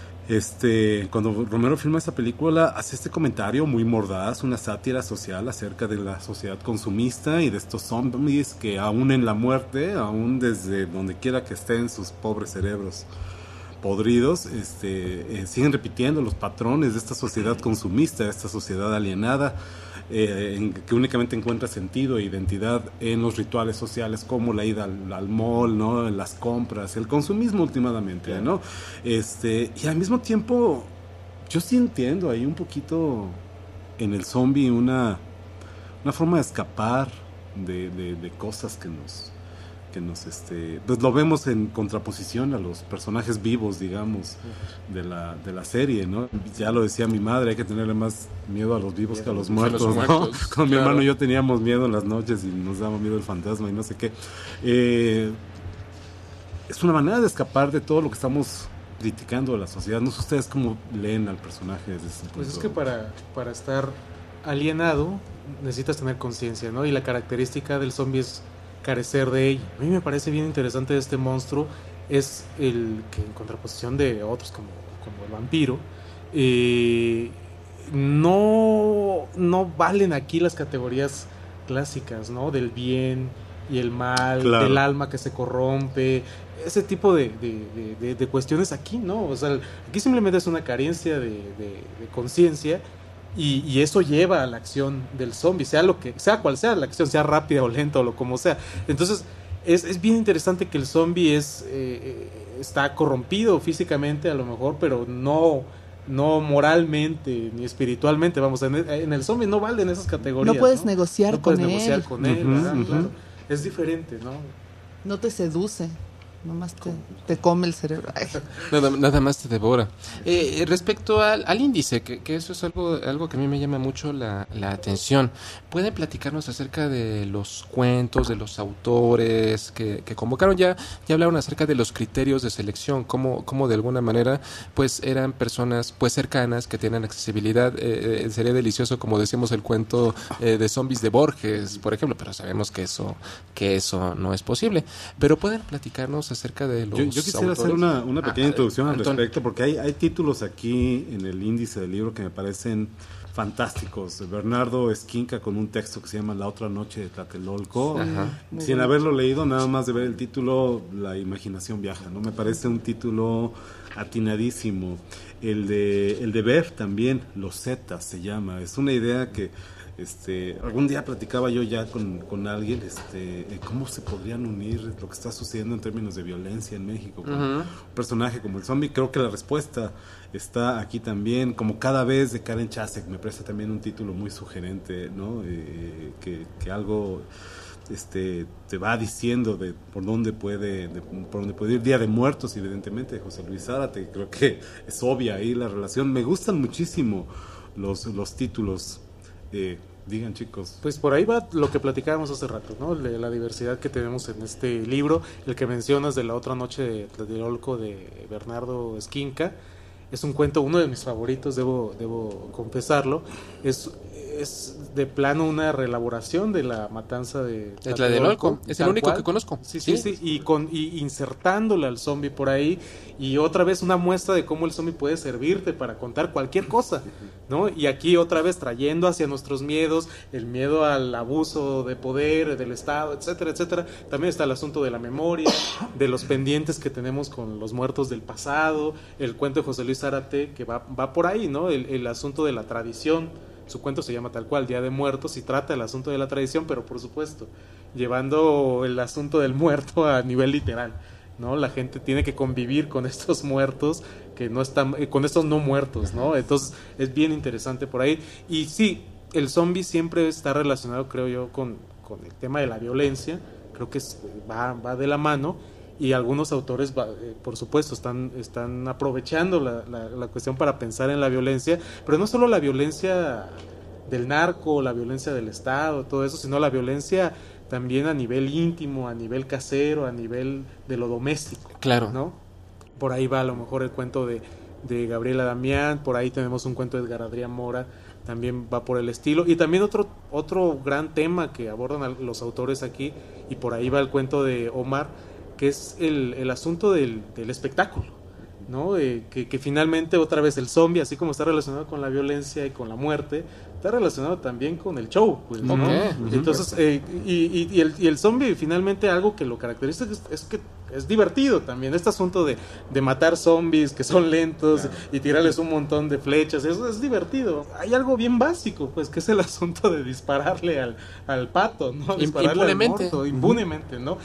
Cuando Romero filma esa película, hace este comentario muy mordaz, una sátira social acerca de la sociedad consumista y de estos zombies que aún en la muerte, aún desde donde quiera que estén sus pobres cerebros podridos, siguen repitiendo los patrones de esta sociedad consumista, de esta sociedad alienada, que únicamente encuentra sentido e identidad en los rituales sociales como la ida al mall, ¿no? Las compras, el consumismo últimamente, ¿no? Y al mismo tiempo yo sí entiendo ahí un poquito en el zombie una forma de escapar de cosas que nos pues lo vemos en contraposición a los personajes vivos, digamos, de la serie, ¿no? Ya lo decía mi madre, hay que tenerle más miedo a los vivos que a los muertos, ¿no? Con mi hermano y yo teníamos miedo en las noches y nos daba miedo el fantasma y no sé qué. Es una manera de escapar de todo lo que estamos criticando de la sociedad. No sé ustedes cómo leen al personaje desde ese punto. Pues es que para estar alienado necesitas tener conciencia, ¿no? Y la característica del zombie es carecer de ella. A mí me parece bien interesante este monstruo, es el que en contraposición de otros como el vampiro, no valen aquí las categorías clásicas, ¿no? Del bien y el mal, Claro. del alma que se corrompe, ese tipo de cuestiones aquí, ¿no? O sea, aquí simplemente es una carencia de conciencia y eso lleva a la acción del zombie, sea cual sea la acción, sea rápida o lenta o lo como sea. Entonces, es bien interesante que el zombie está corrompido físicamente a lo mejor, pero no moralmente ni espiritualmente. Vamos, en el zombie no valen esas categorías. No puedes negociar No puedes con negociar él. con él, Ujú, ¿verdad? ujú. Claro. Es diferente, ¿no? No te seduce, nomás te come el cerebro. Ay. Nada más te devora. Respecto al índice, que eso es algo que a mí me llama mucho la atención. ¿Pueden platicarnos acerca de los cuentos, de los autores que convocaron? Ya hablaron acerca de los criterios de selección, cómo de alguna manera pues eran personas pues cercanas que tienen accesibilidad. Sería delicioso, como decíamos, el cuento de zombies de Borges, por ejemplo, pero sabemos que eso no es posible. Pero pueden platicarnos acerca de los Yo quisiera hacer autores? una pequeña introducción al Antonio. respecto, porque hay títulos aquí en el índice del libro que me parecen fantásticos. Bernardo Esquinca con un texto que se llama La otra noche de Tlatelolco. Ajá. Sin haberlo leído, nada más de ver el título, la imaginación viaja, ¿no? Me parece un título atinadísimo. El de Bev también, Los Zetas se llama. Es una idea que algún día platicaba yo ya con alguien, cómo se podrían unir lo que está sucediendo en términos de violencia en México con un personaje como el zombie. Creo que la respuesta está aquí también, como Cada vez de Karen Chasek. Me parece también un título muy sugerente, ¿no? Que algo te va diciendo de por dónde puede ir. Día de Muertos, evidentemente, de José Luis Zárate. Creo que es obvia ahí la relación. Me gustan muchísimo los títulos. Digan, chicos. Pues por ahí va lo que platicábamos hace rato, ¿no? La diversidad que tenemos en este libro. El que mencionas de La otra noche de Tlatelolco de Bernardo Esquinca es un cuento, uno de mis favoritos, debo confesarlo. Es de plano una reelaboración de la matanza de Tlatelolco. Es el tal único cual. que conozco. Sí. Y insertándole al zombie por ahí, y otra vez una muestra de cómo el zombie puede servirte para contar cualquier cosa, ¿no? Y aquí otra vez trayendo hacia nuestros miedos, el miedo al abuso de poder del Estado, etcétera, etcétera. También está el asunto de la memoria, de los pendientes que tenemos con los muertos del pasado, el cuento de José Luis Zárate que va por ahí, ¿no? El asunto de la tradición. Su cuento se llama tal cual, Día de Muertos, y trata el asunto de la tradición, pero por supuesto, llevando el asunto del muerto a nivel literal, ¿no? La gente tiene que convivir con estos muertos que no están, con estos no muertos, ¿no? Entonces es bien interesante por ahí. Y sí, el zombie siempre está relacionado, creo yo, con el tema de la violencia. Creo que va de la mano. Y algunos autores, por supuesto, están aprovechando la cuestión para pensar en la violencia, pero no solo la violencia del narco, la violencia del Estado, todo eso, sino la violencia también a nivel íntimo, a nivel casero, a nivel de lo doméstico. Claro. ¿No? Por ahí va a lo mejor el cuento de Gabriela Damián, por ahí tenemos un cuento de Edgar Adrián Mora, también va por el estilo. Y también otro gran tema que abordan los autores aquí, y por ahí va el cuento de Omar, que es el asunto del espectáculo, ¿no? Que finalmente otra vez el zombie, así como está relacionado con la violencia y con la muerte, está relacionado también con el show, pues, ¿no? Okay. Entonces, y el zombie finalmente algo que lo caracteriza es que es divertido también, este asunto de matar zombies que son lentos y tirarles un montón de flechas, eso es divertido. Hay algo bien básico, pues, que es el asunto de dispararle al pato, ¿no? Dispararle Impunemente. al muerto, impunemente, ¿no?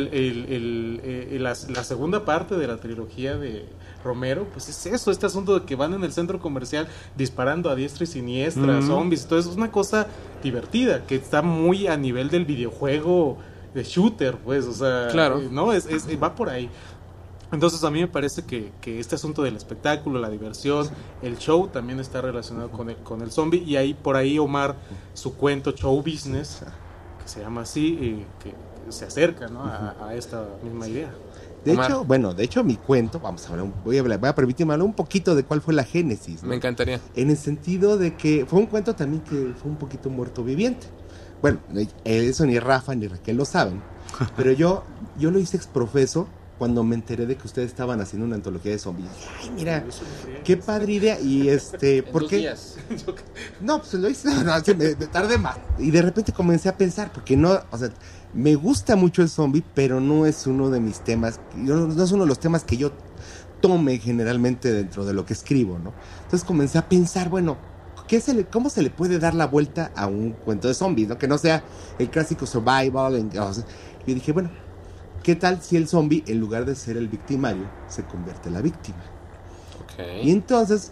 La segunda parte de la trilogía de Romero, pues es eso, este asunto de que van en el centro comercial disparando a diestra y siniestra, zombies, todo eso es una cosa divertida, que está muy a nivel del videojuego de shooter, pues, o sea, claro. ¿no? Va por ahí. Entonces a mí me parece que este asunto del espectáculo, la diversión, el show también está relacionado con el zombie, y ahí por ahí Omar, su cuento Show Business, que se llama así, que se acerca, ¿no? a esta misma idea. De hecho, mi cuento, voy a permitirme hablar un poquito de cuál fue la génesis, ¿no? Me encantaría. En el sentido de que fue un cuento también que fue un poquito muerto viviente. bueno, eso ni Rafa ni Raquel lo saben, pero yo lo hice exprofeso cuando me enteré de que ustedes estaban haciendo una antología de zombies. Dije, ay, mira, qué padre idea. Y ¿por qué? días. No, pues lo hice, no, me tardé más. Y de repente comencé a pensar, porque no, o sea, me gusta mucho el zombie, pero no es uno de mis temas, no es uno de los temas que yo tome generalmente dentro de lo que escribo, ¿no? Entonces comencé a pensar, bueno, ¿cómo se le puede dar la vuelta a un cuento de zombies, ¿no? Que no sea el clásico survival. Yo dije, bueno, ¿qué tal si el zombie, en lugar de ser el victimario, se convierte en la víctima? Okay. Y entonces,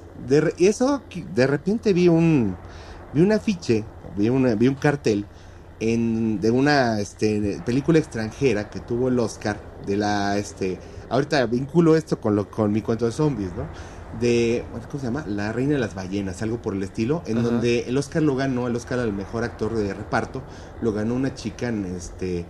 de repente vi un afiche, vi un cartel de una película extranjera que tuvo el Oscar de la ahorita vinculo esto con mi cuento de zombies, ¿no? ¿Cómo se llama? La Reina de las Ballenas, algo por el estilo, en donde el Oscar lo ganó, el Oscar al mejor actor de reparto, lo ganó una chica de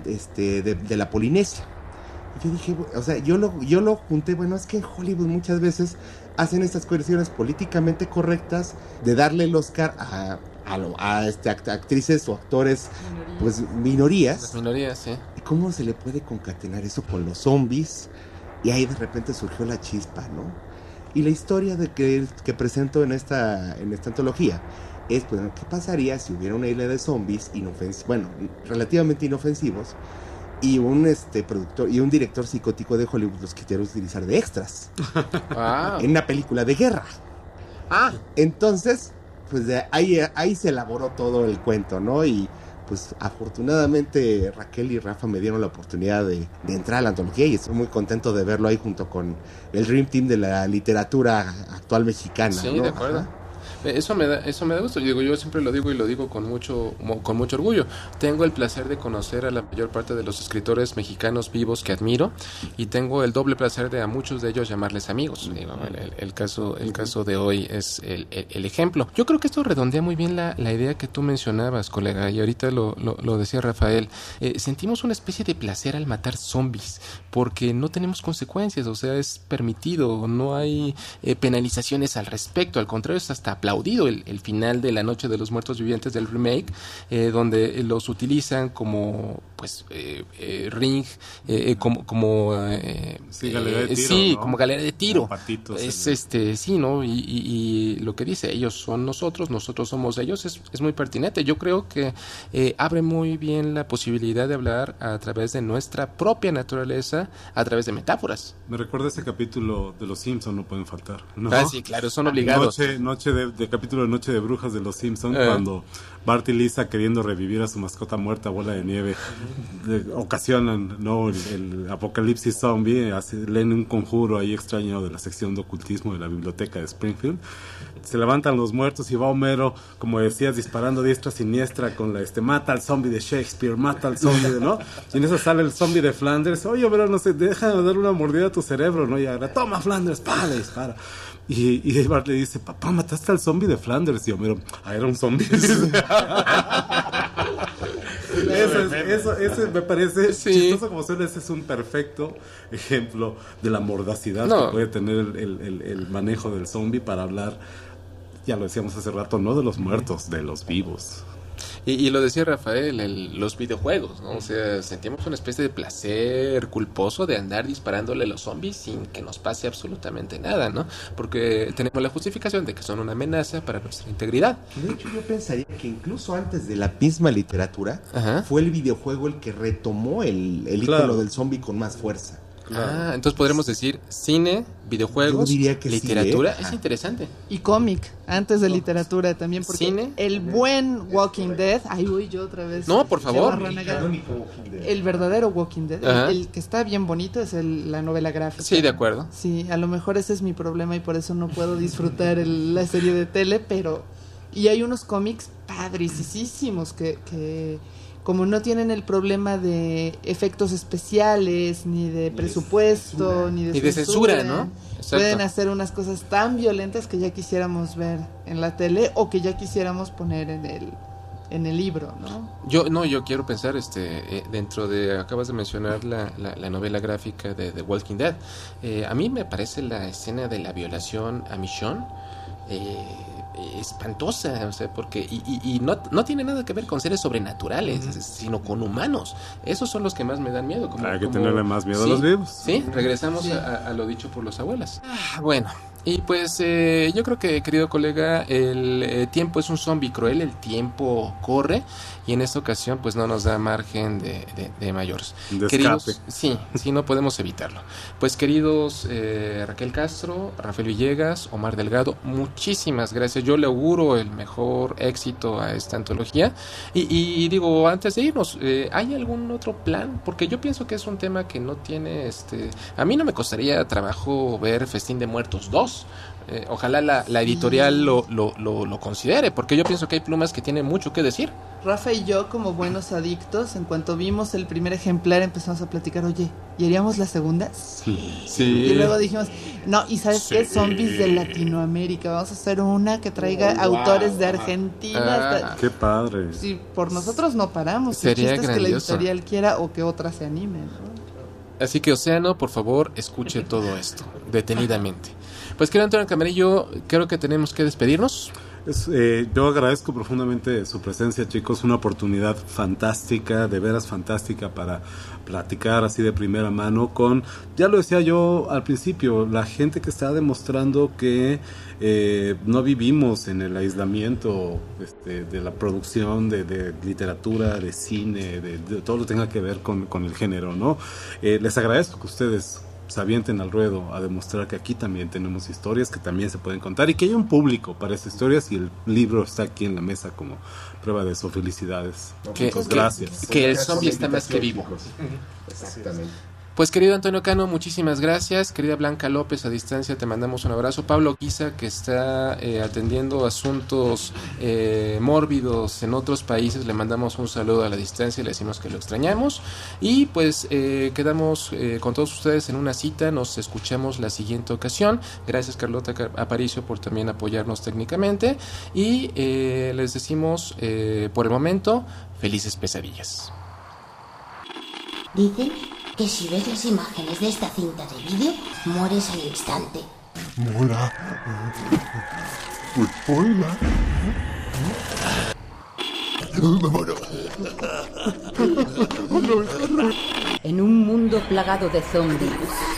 la Polinesia. Y yo dije, o sea, yo lo junté, bueno, es que en Hollywood muchas veces hacen estas cuestiones políticamente correctas de darle el Oscar a actrices o actores, pues minorías. Las minorías, sí. ¿Y cómo se le puede concatenar eso con los zombies? Y ahí de repente surgió la chispa, ¿no? Y la historia que presento en esta antología es, pues, ¿qué pasaría si hubiera una isla de zombies relativamente inofensivos y un productor y un director psicótico de Hollywood los quisiera utilizar de extras en una película de guerra? Entonces, pues ahí se elaboró todo el cuento, ¿no? Y pues afortunadamente Raquel y Rafa me dieron la oportunidad de entrar a la antología y estoy muy contento de verlo ahí junto con el Dream Team de la literatura actual mexicana. Sí, ¿no? de acuerdo. Ajá. Eso me da gusto. Yo siempre lo digo y lo digo con mucho orgullo. Tengo el placer de conocer a la mayor parte de los escritores mexicanos vivos que admiro y tengo el doble placer de a muchos de ellos llamarles amigos. El caso de hoy es el ejemplo. Yo creo que esto redondea muy bien la idea que tú mencionabas, colega, y ahorita lo decía Rafael. Sentimos una especie de placer al matar zombies porque no tenemos consecuencias, o sea, es permitido, no hay penalizaciones al respecto, al contrario, es hasta aplaudido el final de La Noche de los Muertos Vivientes del remake, donde los utilizan como pues ring, como galería de tiro, sí, ¿no? como galera de tiro. Como patitos, Es sí, ¿no? Y lo que dice, ellos son nosotros somos ellos, es muy pertinente. Yo creo que abre muy bien la posibilidad de hablar a través de nuestra propia naturaleza, a través de metáforas. Me recuerda ese capítulo de Los Simpson, no pueden faltar, ¿no? Sí, claro, son obligados. Capítulo de Noche de Brujas de Los Simpson, cuando Bart y Lisa, queriendo revivir a su mascota muerta, Bola de Nieve, ocasionan, ¿no?, el apocalipsis zombie, leen un conjuro ahí extraño de la sección de ocultismo de la biblioteca de Springfield. Se levantan los muertos y va Homero, como decías, disparando diestra siniestra con mata al zombie de Shakespeare, mata al zombie, ¿no? Y en eso sale el zombie de Flanders. Oye, Homero, no sé, deja de darle una mordida a tu cerebro, ¿no? Y ahora, toma, Flanders, le dispara. Y Bart le dice, papá, mataste al zombie de Flanders. Y Homero, era un zombie. Eso me parece chistoso como suena. Ese es un perfecto ejemplo de la mordacidad que puede tener el manejo del zombie para hablar, ya lo decíamos hace rato, no de los muertos, de los vivos. Y lo decía Rafael, los videojuegos, ¿no? O sea, sentimos una especie de placer culposo de andar disparándole a los zombies sin que nos pase absolutamente nada, ¿no? Porque tenemos la justificación de que son una amenaza para nuestra integridad. De hecho, yo pensaría que incluso antes de la misma literatura, fue el videojuego el que retomó el ícono del zombie con más fuerza. Claro. Entonces podremos decir cine, videojuegos, literatura, es interesante. Y cómic, antes de literatura también, porque ¿Cine? el buen Walking Dead, ahí voy yo otra vez. No, por favor. El verdadero Walking Dead, el que está bien bonito es la novela gráfica. Sí, de acuerdo. Sí, a lo mejor ese es mi problema y por eso no puedo disfrutar la serie de tele, pero... Y hay unos cómics padricísimos que como no tienen el problema de efectos especiales, ni de presupuesto, ni de censura, ¿no? Exacto. Pueden hacer unas cosas tan violentas que ya quisiéramos ver en la tele o que ya quisiéramos poner en el libro, ¿no? Yo quiero pensar dentro de, acabas de mencionar la novela gráfica de The Walking Dead. A mí me parece la escena de la violación a Michonne espantosa, o sea, porque y no tiene nada que ver con seres sobrenaturales, sino con humanos. Esos son los que más me dan miedo. Hay que tenerle más miedo a los vivos. Sí, regresamos a lo dicho por los abuelas. Bueno, y pues yo creo que, querido colega, el tiempo es un zombie cruel, el tiempo corre y en esta ocasión pues no nos da margen de mayores. De Queridos, escape. sí, no podemos evitarlo. Pues queridos Raquel Castro, Rafael Villegas, Omar Delgado, muchísimas gracias. Yo le auguro el mejor éxito a esta antología y digo, antes de irnos, ¿hay algún otro plan? Porque yo pienso que es un tema que no tiene, a mí no me costaría trabajo ver Festín de Muertos 2. Ojalá la editorial lo considere, porque yo pienso que hay plumas que tienen mucho que decir. Rafa y yo, como buenos adictos, en cuanto vimos el primer ejemplar empezamos a platicar, oye, ¿y haríamos la segunda? Sí. Y luego dijimos, no, ¿y sabes qué? Zombies de Latinoamérica, vamos a hacer una que traiga autores de Argentina. Qué padre. Sí, por nosotros no paramos. Sería el chiste es que la grandioso. editorial quiera o que otra se anime, ¿no? Así que Océano, por favor, escuche todo esto detenidamente. Pues querido Antonio Camarillo, creo que tenemos que despedirnos. Yo agradezco profundamente su presencia, chicos, una oportunidad fantástica, de veras fantástica, para platicar así de primera mano con, ya lo decía yo al principio, la gente que está demostrando que no vivimos en el aislamiento de la producción de literatura, de cine, de todo lo que tenga que ver con el género, ¿no? Les agradezco que ustedes se avienten al ruedo a demostrar que aquí también tenemos historias que también se pueden contar y que hay un público para estas historias y el libro está aquí en la mesa como prueba de eso. Felicidades. Chicos, gracias. Que el zombie está más que vivo. Exactamente. Pues querido Antonio Cano, muchísimas gracias. Querida Blanca López, a distancia te mandamos un abrazo. Pablo Guisa, que está atendiendo asuntos mórbidos en otros países, le mandamos un saludo a la distancia y le decimos que lo extrañamos. Y pues quedamos con todos ustedes en una cita, nos escuchamos la siguiente ocasión. Gracias Carlota Aparicio por también apoyarnos técnicamente. Y les decimos por el momento, felices pesadillas. Dicen que si ves las imágenes de esta cinta de vídeo, mueres al instante. Mola. Hola. En un mundo plagado de zombies,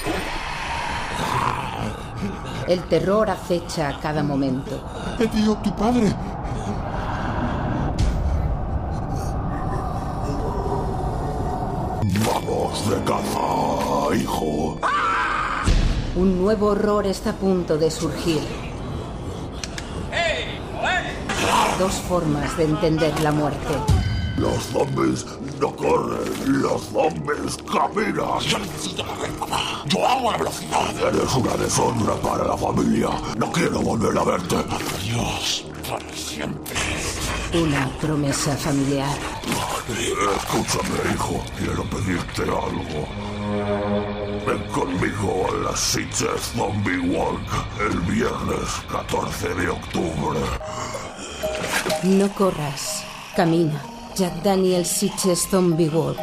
el terror acecha a cada momento. Tío, tu padre. Vamos de caza, hijo. Un nuevo horror está a punto de surgir. Dos formas de entender la muerte. Los zombies no corren, los zombies caminan. Yo necesito correr, papá. Yo hago la velocidad. Eres una deshonra para la familia. No quiero volver a verte. Adiós, para siempre. Una promesa familiar. Escúchame, hijo. Quiero pedirte algo. Ven conmigo a las Sitges Zombie Walk el viernes 14 de octubre. No corras, camina. Jack Daniel Sitges Zombie Walk.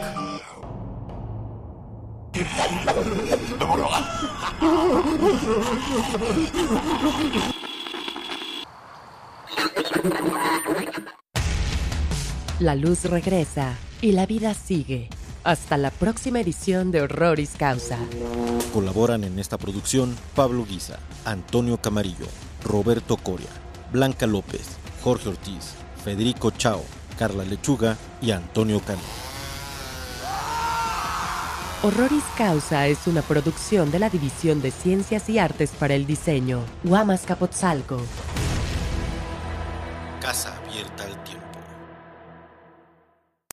La luz regresa y la vida sigue. Hasta la próxima edición de Horroris Causa. Colaboran en esta producción Pablo Guisa, Antonio Camarillo, Roberto Coria, Blanca López, Jorge Ortiz, Federico Chao, Carla Lechuga y Antonio Cano. Horroris Causa es una producción de la División de Ciencias y Artes para el Diseño, Huamas Capotzalco. Casa abierta al tiempo.